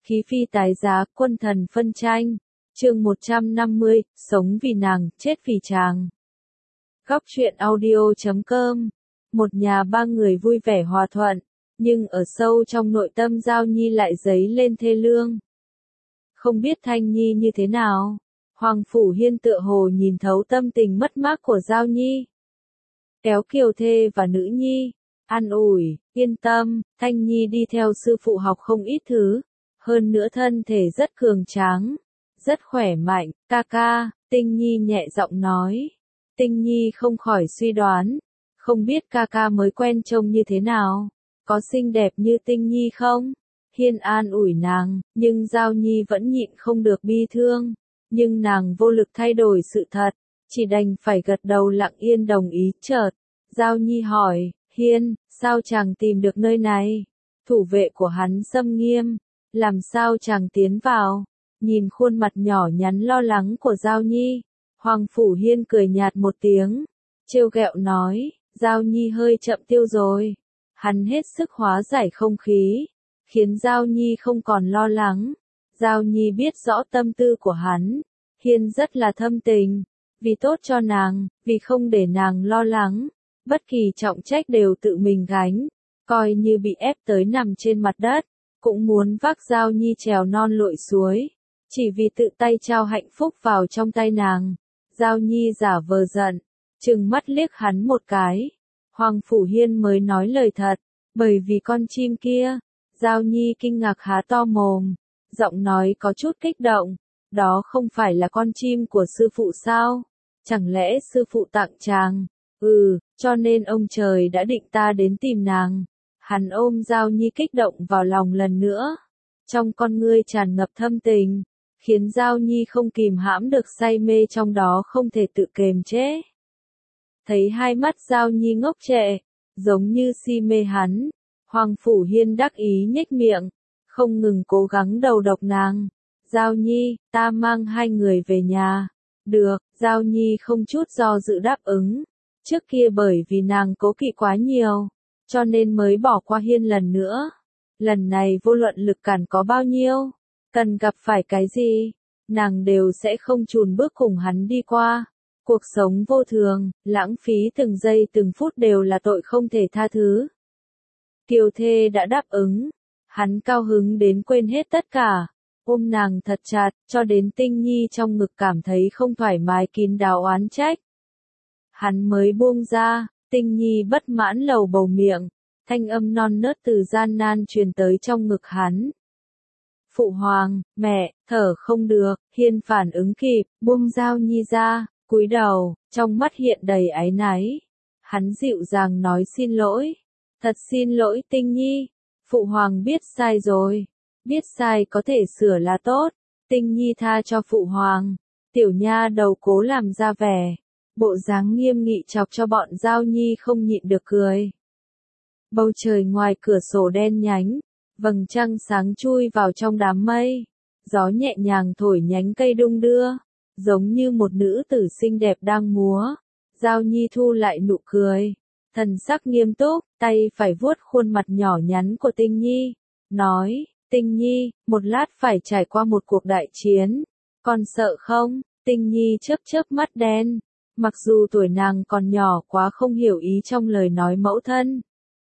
Khí phi tái giá, quân thần phân tranh. Chương 150, sống vì nàng, chết vì chàng. Góc truyện audio.com. Một nhà ba người vui vẻ hòa thuận, nhưng ở sâu trong nội tâm Giao Nhi lại dấy lên thê lương. Không biết Thanh Nhi như thế nào? Hoàng Phủ Hiên tựa hồ nhìn thấu tâm tình mất mát của Giao Nhi. Kéo Kiều Thê và nữ nhi, an ủi, yên tâm, Thanh Nhi đi theo sư phụ học không ít thứ, hơn nữa thân thể rất cường tráng, rất khỏe mạnh, ca ca, Tinh Nhi nhẹ giọng nói. Tinh Nhi không khỏi suy đoán, không biết ca ca mới quen trông như thế nào, có xinh đẹp như Tinh Nhi không? Hiên an ủi nàng, nhưng Giao Nhi vẫn nhịn không được bi thương, nhưng nàng vô lực thay đổi sự thật, chỉ đành phải gật đầu lặng yên đồng ý. Chợt, Giao Nhi hỏi, Hiên, sao chàng tìm được nơi này? Thủ vệ của hắn xâm nghiêm, làm sao chàng tiến vào? Nhìn khuôn mặt nhỏ nhắn lo lắng của Giao Nhi, Hoàng Phủ Hiên cười nhạt một tiếng, trêu ghẹo nói, Giao Nhi hơi chậm tiêu rồi. Hắn hết sức hóa giải không khí, khiến Giao Nhi không còn lo lắng. Giao Nhi biết rõ tâm tư của hắn, Hiên rất là thâm tình, vì tốt cho nàng, vì không để nàng lo lắng, bất kỳ trọng trách đều tự mình gánh, coi như bị ép tới nằm trên mặt đất, cũng muốn vác Giao Nhi trèo non lội suối, chỉ vì tự tay trao hạnh phúc vào trong tay nàng. Giao Nhi giả vờ giận, trừng mắt liếc hắn một cái. Hoàng Phủ Hiên mới nói lời thật, bởi vì con chim kia. Giao Nhi kinh ngạc há to mồm, giọng nói có chút kích động, đó không phải là con chim của sư phụ sao? Chẳng lẽ sư phụ tặng chàng? Cho nên ông trời đã định ta đến tìm nàng. Hắn ôm Giao Nhi kích động vào lòng lần nữa, trong con ngươi tràn ngập thâm tình, khiến Giao Nhi không kìm hãm được say mê trong đó không thể tự kềm chế. Thấy hai mắt Giao Nhi ngốc trệ, giống như si mê hắn, Hoàng Phủ Hiên đắc ý nhếch miệng, không ngừng cố gắng đầu độc nàng. Giao Nhi, ta mang hai người về nhà. Được, Giao Nhi không chút do dự đáp ứng. Trước kia bởi vì nàng cố kỵ quá nhiều, cho nên mới bỏ qua Hiên lần nữa. Lần này vô luận lực cản có bao nhiêu, cần gặp phải cái gì, nàng đều sẽ không chùn bước cùng hắn đi qua. Cuộc sống vô thường, lãng phí từng giây từng phút đều là tội không thể tha thứ. Kiều Thê đã đáp ứng, hắn cao hứng đến quên hết tất cả, ôm nàng thật chặt, cho đến Tinh Nhi trong ngực cảm thấy không thoải mái kín đáo oán trách. Hắn mới buông ra, Tinh Nhi bất mãn lầu bầu miệng, thanh âm non nớt từ gian nan truyền tới trong ngực hắn. Phụ hoàng, mẹ, thở không được, Hiên phản ứng kịp, buông Giao Nhi ra, cúi đầu, trong mắt hiện đầy áy náy. Hắn dịu dàng nói xin lỗi. Thật xin lỗi Tinh Nhi, phụ hoàng biết sai rồi, biết sai có thể sửa là tốt. Tinh Nhi tha cho phụ hoàng. Tiểu nha đầu cố làm ra vẻ, bộ dáng nghiêm nghị chọc cho bọn Giao Nhi không nhịn được cười. Bầu trời ngoài cửa sổ đen nhánh, vầng trăng sáng chui vào trong đám mây, gió nhẹ nhàng thổi nhánh cây đung đưa, giống như một nữ tử xinh đẹp đang múa. Giao Nhi thu lại nụ cười, thần sắc nghiêm túc, tay phải vuốt khuôn mặt nhỏ nhắn của Tinh Nhi, nói, Tinh Nhi, một lát phải trải qua một cuộc đại chiến, con sợ không? Tinh Nhi chớp chớp mắt đen, mặc dù tuổi nàng còn nhỏ quá không hiểu ý trong lời nói mẫu thân,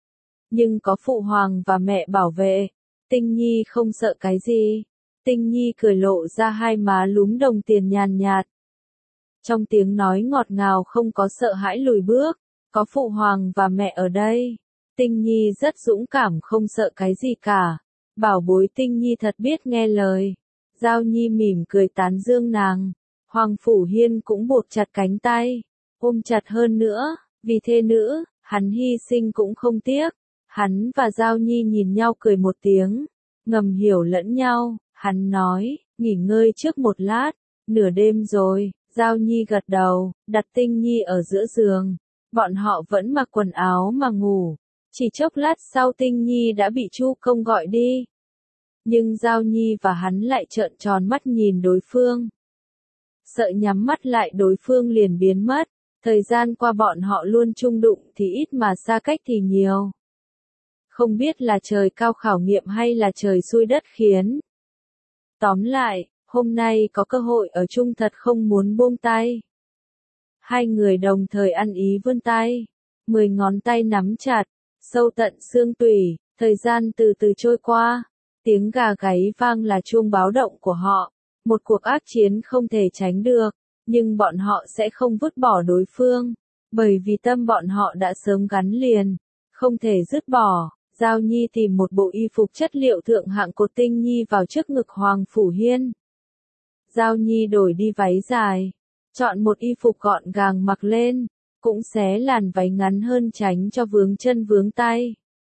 nhưng có phụ hoàng và mẹ bảo vệ, Tinh Nhi không sợ cái gì. Tinh Nhi cười lộ ra hai má lúm đồng tiền nhàn nhạt. Trong tiếng nói ngọt ngào không có sợ hãi lùi bước, có phụ hoàng và mẹ ở đây. Tinh Nhi rất dũng cảm không sợ cái gì cả. Bảo bối Tinh Nhi thật biết nghe lời. Giao Nhi mỉm cười tán dương nàng. Hoàng Phủ Hiên cũng buộc chặt cánh tay, ôm chặt hơn nữa, vì thê nữ, hắn hy sinh cũng không tiếc. Hắn và Giao Nhi nhìn nhau cười một tiếng, ngầm hiểu lẫn nhau. Hắn nói, nghỉ ngơi trước một lát, nửa đêm rồi. Giao Nhi gật đầu, đặt Tinh Nhi ở giữa giường. Bọn họ vẫn mặc quần áo mà ngủ. Chỉ chốc lát sau Tinh Nhi đã bị Chu Công gọi đi. Nhưng Giao Nhi và hắn lại trợn tròn mắt nhìn đối phương. Sợ nhắm mắt lại đối phương liền biến mất. Thời gian qua bọn họ luôn chung đụng thì ít mà xa cách thì nhiều. Không biết là trời cao khảo nghiệm hay là trời xui đất khiến. Tóm lại, hôm nay có cơ hội ở chung thật không muốn buông tay. Hai người đồng thời ăn ý vươn tay, 10 ngón tay nắm chặt, sâu tận xương tủy, thời gian từ từ trôi qua, tiếng gà gáy vang là chuông báo động của họ, một cuộc ác chiến không thể tránh được, nhưng bọn họ sẽ không vứt bỏ đối phương, bởi vì tâm bọn họ đã sớm gắn liền, không thể dứt bỏ. Giao Nhi tìm một bộ y phục chất liệu thượng hạng cột tinh nhi vào trước ngực Hoàng Phủ Hiên. Giao Nhi đổi đi váy dài, chọn một y phục gọn gàng mặc lên, cũng xé làn váy ngắn hơn tránh cho vướng chân vướng tay.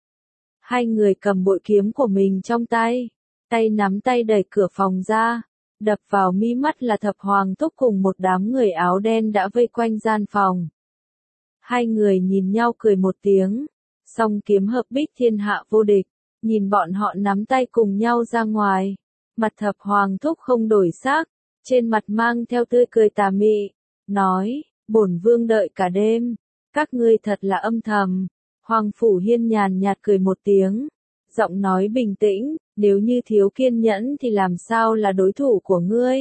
Hai người cầm bội kiếm của mình trong tay, tay nắm tay đẩy cửa phòng ra, đập vào mi mắt là Thập Hoàng Thúc cùng một đám người áo đen đã vây quanh gian phòng. Hai người nhìn nhau cười một tiếng, song kiếm hợp bích thiên hạ vô địch, nhìn bọn họ nắm tay cùng nhau ra ngoài, mặt Thập Hoàng Thúc không đổi sắc, trên mặt mang theo tươi cười tà mị, nói, bổn vương đợi cả đêm, các ngươi thật là âm thầm. Hoàng Phủ Hiên nhàn nhạt cười một tiếng, giọng nói bình tĩnh, nếu như thiếu kiên nhẫn thì làm sao là đối thủ của ngươi.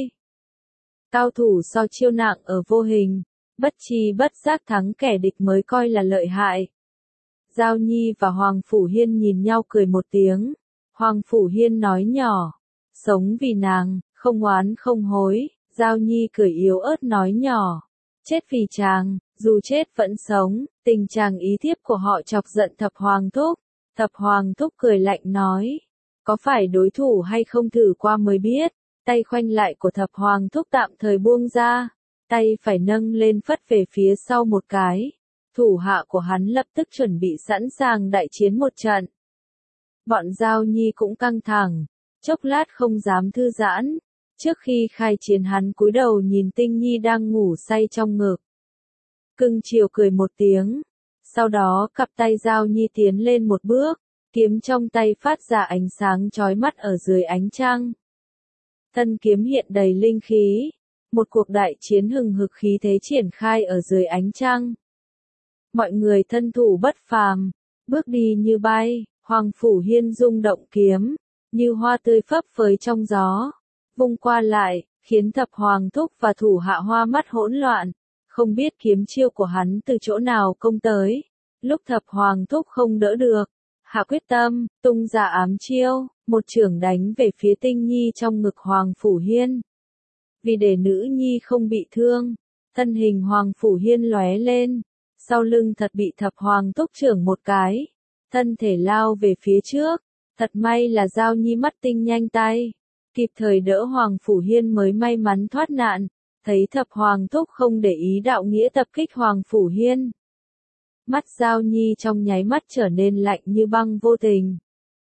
Cao thủ so chiêu nặng ở vô hình, bất chi bất giác thắng kẻ địch mới coi là lợi hại. Giao Nhi và Hoàng Phủ Hiên nhìn nhau cười một tiếng, Hoàng Phủ Hiên nói nhỏ, sống vì nàng, không oán không hối, Giao Nhi cười yếu ớt nói nhỏ, chết vì chàng, dù chết vẫn sống, tình chàng ý thiếp của họ chọc giận Thập Hoàng Thúc. Thập Hoàng Thúc cười lạnh nói, có phải đối thủ hay không thử qua mới biết, tay khoanh lại của Thập Hoàng Thúc tạm thời buông ra, tay phải nâng lên phất về phía sau một cái, thủ hạ của hắn lập tức chuẩn bị sẵn sàng đại chiến một trận. Bọn Giao Nhi cũng căng thẳng, chốc lát không dám thư giãn, trước khi khai chiến hắn cúi đầu nhìn Tinh Nhi đang ngủ say trong ngực. Cưng chiều cười một tiếng, sau đó cặp tay Giao Nhi tiến lên một bước, kiếm trong tay phát ra ánh sáng chói mắt ở dưới ánh trăng. Thân kiếm hiện đầy linh khí, một cuộc đại chiến hừng hực khí thế triển khai ở dưới ánh trăng. Mọi người thân thủ bất phàm, bước đi như bay, Hoàng Phủ Hiên rung động kiếm, như hoa tươi phấp phới trong gió, vung qua lại, khiến Thập Hoàng Thúc và thủ hạ hoa mắt hỗn loạn, không biết kiếm chiêu của hắn từ chỗ nào công tới. Lúc Thập Hoàng Thúc không đỡ được, hạ quyết tâm, tung ra ám chiêu, một chưởng đánh về phía Tinh Nhi trong ngực Hoàng Phủ Hiên. Vì để nữ nhi không bị thương, thân hình Hoàng Phủ Hiên lóe lên, sau lưng thật bị Thập Hoàng Thúc chưởng một cái, thân thể lao về phía trước, thật may là Giao Nhi mắt tinh nhanh tay, kịp thời đỡ Hoàng Phủ Hiên mới may mắn thoát nạn, thấy Thập Hoàng Thúc không để ý đạo nghĩa tập kích Hoàng Phủ Hiên. Mắt Giao Nhi trong nháy mắt trở nên lạnh như băng vô tình.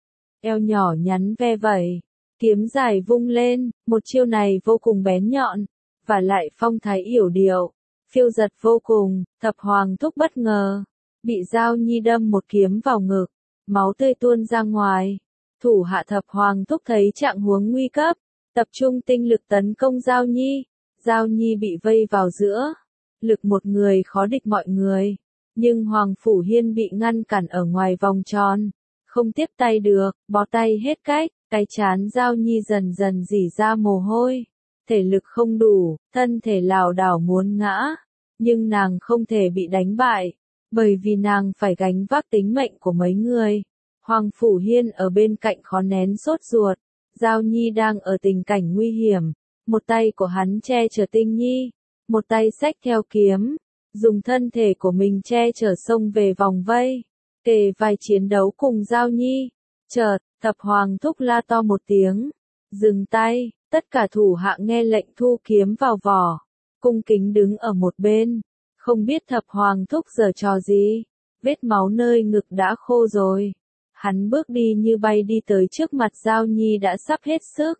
Eo nhỏ nhắn ve vẩy, kiếm dài vung lên, một chiêu này vô cùng bén nhọn, và lại phong thái yểu điệu, phiêu giật vô cùng. Thập Hoàng Thúc bất ngờ, bị Giao Nhi đâm một kiếm vào ngực, máu tươi tuôn ra ngoài. Thủ hạ Thập Hoàng Thúc thấy trạng huống nguy cấp, tập trung tinh lực tấn công Giao Nhi. Giao Nhi bị vây vào giữa, lực một người khó địch mọi người, nhưng Hoàng Phủ Hiên bị ngăn cản ở ngoài vòng tròn, không tiếp tay được, bó tay hết cách, cái trán Giao Nhi dần dần rỉ ra mồ hôi, thể lực không đủ, thân thể lảo đảo muốn ngã, nhưng nàng không thể bị đánh bại, bởi vì nàng phải gánh vác tính mệnh của mấy người. Hoàng Phủ Hiên ở bên cạnh khó nén sốt ruột, Giao Nhi đang ở tình cảnh nguy hiểm, một tay của hắn che chở Tinh Nhi, một tay xách theo kiếm, dùng thân thể của mình che chở xông về vòng vây, kề vai chiến đấu cùng Giao Nhi. Chợt, Thập Hoàng Thúc la to một tiếng, dừng tay, tất cả thủ hạ nghe lệnh thu kiếm vào vỏ, cung kính đứng ở một bên, không biết Thập Hoàng Thúc giở trò gì, vết máu nơi ngực đã khô rồi. Hắn bước đi như bay đi tới trước mặt Giao Nhi đã sắp hết sức.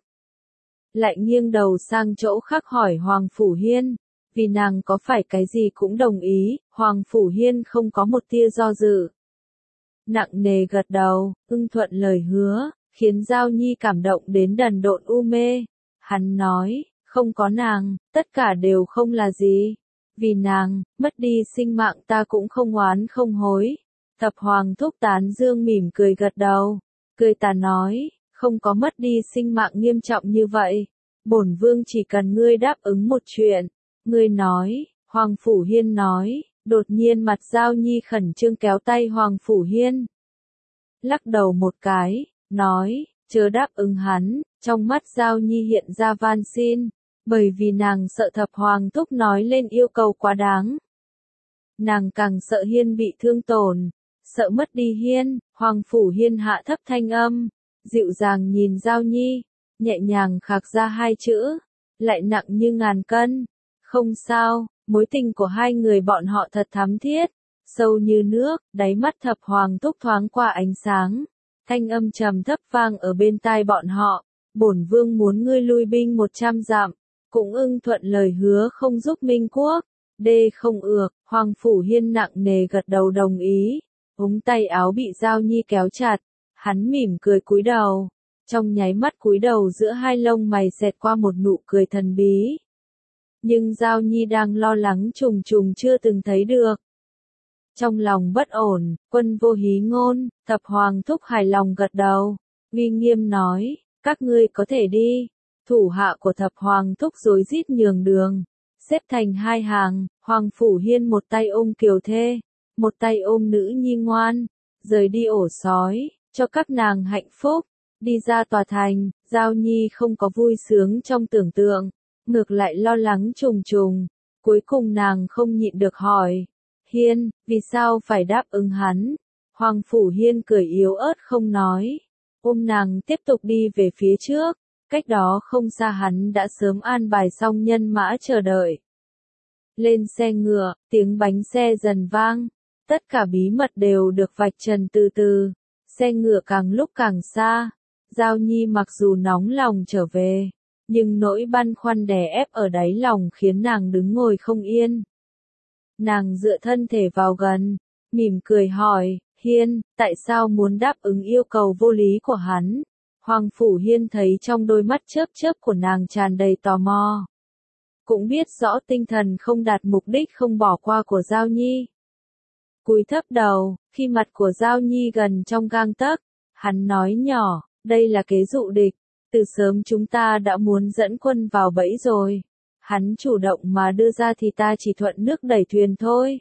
Lại nghiêng đầu sang chỗ khác hỏi Hoàng Phủ Hiên, vì nàng có phải cái gì cũng đồng ý. Hoàng Phủ Hiên không có một tia do dự, nặng nề gật đầu, ưng thuận lời hứa, khiến Giao Nhi cảm động đến đần độn u mê. Hắn nói, không có nàng, tất cả đều không là gì. Vì nàng, mất đi sinh mạng ta cũng không oán không hối. Thập Hoàng Thúc tán dương mỉm cười gật đầu, cười ta nói, không có mất đi sinh mạng nghiêm trọng như vậy. Bổn vương chỉ cần ngươi đáp ứng một chuyện. Ngươi nói, Hoàng Phủ Hiên nói, đột nhiên mặt Giao Nhi khẩn trương kéo tay Hoàng Phủ Hiên. Lắc đầu một cái, nói, chớ đáp ứng hắn, trong mắt Giao Nhi hiện ra van xin, bởi vì nàng sợ Thập Hoàng Thúc nói lên yêu cầu quá đáng. Nàng càng sợ Hiên bị thương tổn, sợ mất đi Hiên. Hoàng Phủ Hiên hạ thấp thanh âm, dịu dàng nhìn Giao Nhi, nhẹ nhàng khạc ra hai chữ, lại nặng như ngàn cân. Không sao, mối tình của hai người bọn họ thật thắm thiết, sâu như nước. Đáy mắt Thập Hoàng Thúc thoáng qua ánh sáng, thanh âm trầm thấp vang ở bên tai bọn họ, bổn vương muốn ngươi lui binh 100 dặm, cũng ưng thuận lời hứa không giúp Minh Quốc. Đê không ược. Hoàng Phủ Hiên nặng nề gật đầu đồng ý, ống tay áo bị Giao Nhi kéo chặt, hắn mỉm cười cúi đầu, trong nháy mắt cúi đầu giữa hai lông mày xẹt qua một nụ cười thần bí. Nhưng Giao Nhi đang lo lắng trùng trùng chưa từng thấy được. Trong lòng bất ổn, Quân Vô Hí Ngôn. Thập Hoàng Thúc hài lòng gật đầu, uy nghiêm nói, các ngươi có thể đi. Thủ hạ của Thập Hoàng Thúc rối rít nhường đường, xếp thành hai hàng. Hoàng Phủ Hiên một tay ôm Kiều Thê, một tay ôm nữ nhi ngoan, rời đi ổ sói, cho các nàng hạnh phúc. Đi ra tòa thành, Giao Nhi không có vui sướng trong tưởng tượng, ngược lại lo lắng trùng trùng. Cuối cùng nàng không nhịn được hỏi, Hiên, vì sao phải đáp ứng hắn? Hoàng Phủ Hiên cười yếu ớt không nói, ôm nàng tiếp tục đi về phía trước. Cách đó không xa hắn đã sớm an bài xong nhân mã chờ đợi. Lên xe ngựa, tiếng bánh xe dần vang, tất cả bí mật đều được vạch trần từ từ. Xe ngựa càng lúc càng xa, Giao Nhi mặc dù nóng lòng trở về, nhưng nỗi băn khoăn đè ép ở đáy lòng khiến nàng đứng ngồi không yên. Nàng dựa thân thể vào gần, mỉm cười hỏi, Hiên, tại sao muốn đáp ứng yêu cầu vô lý của hắn? Hoàng Phủ Hiên thấy trong đôi mắt chớp chớp của nàng tràn đầy tò mò. Cũng biết rõ tinh thần không đạt mục đích không bỏ qua của Giao Nhi. Cúi thấp đầu, khi mặt của Giao Nhi gần trong gang tấc, hắn nói nhỏ, đây là kế dụ địch, từ sớm chúng ta đã muốn dẫn quân vào bẫy rồi. Hắn chủ động mà đưa ra thì ta chỉ thuận nước đẩy thuyền thôi.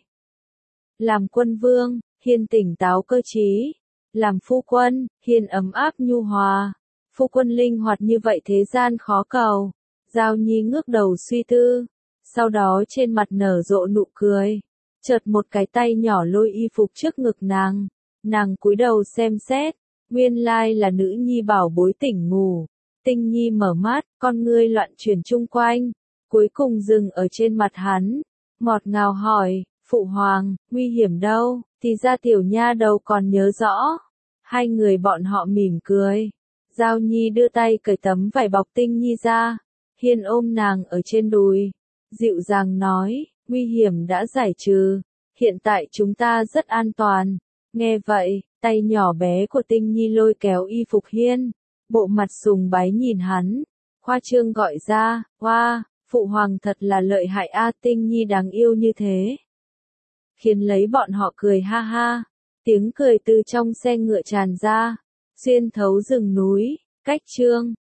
Làm quân vương, Hiên tỉnh táo cơ trí. Làm phu quân, Hiên ấm áp nhu hòa. Phu quân linh hoạt như vậy thế gian khó cầu. Giao Nhi ngước đầu suy tư, sau đó trên mặt nở rộ nụ cười. Chợt một cái tay nhỏ lôi y phục trước ngực nàng cúi đầu xem xét, nguyên lai là nữ nhi bảo bối tỉnh ngủ. Tinh Nhi mở mắt, con ngươi loạn chuyển chung quanh, cuối cùng dừng ở trên mặt hắn, ngọt ngào hỏi, phụ hoàng, nguy hiểm đâu? Thì ra tiểu nha đầu còn nhớ rõ. Hai người bọn họ mỉm cười. Giao Nhi đưa tay cởi tấm vải bọc Tinh Nhi ra. Hiên ôm nàng ở trên đùi, dịu dàng nói, nguy hiểm đã giải trừ, hiện tại chúng ta rất an toàn. Nghe vậy, tay nhỏ bé của Tinh Nhi lôi kéo y phục Hiên, bộ mặt sùng bái nhìn hắn, khoa trương gọi ra, hoa, phụ hoàng thật là lợi hại a. Tinh Nhi đáng yêu như thế, khiến lấy bọn họ cười ha ha. Tiếng cười từ trong xe ngựa tràn ra, xuyên thấu rừng núi. Cách chương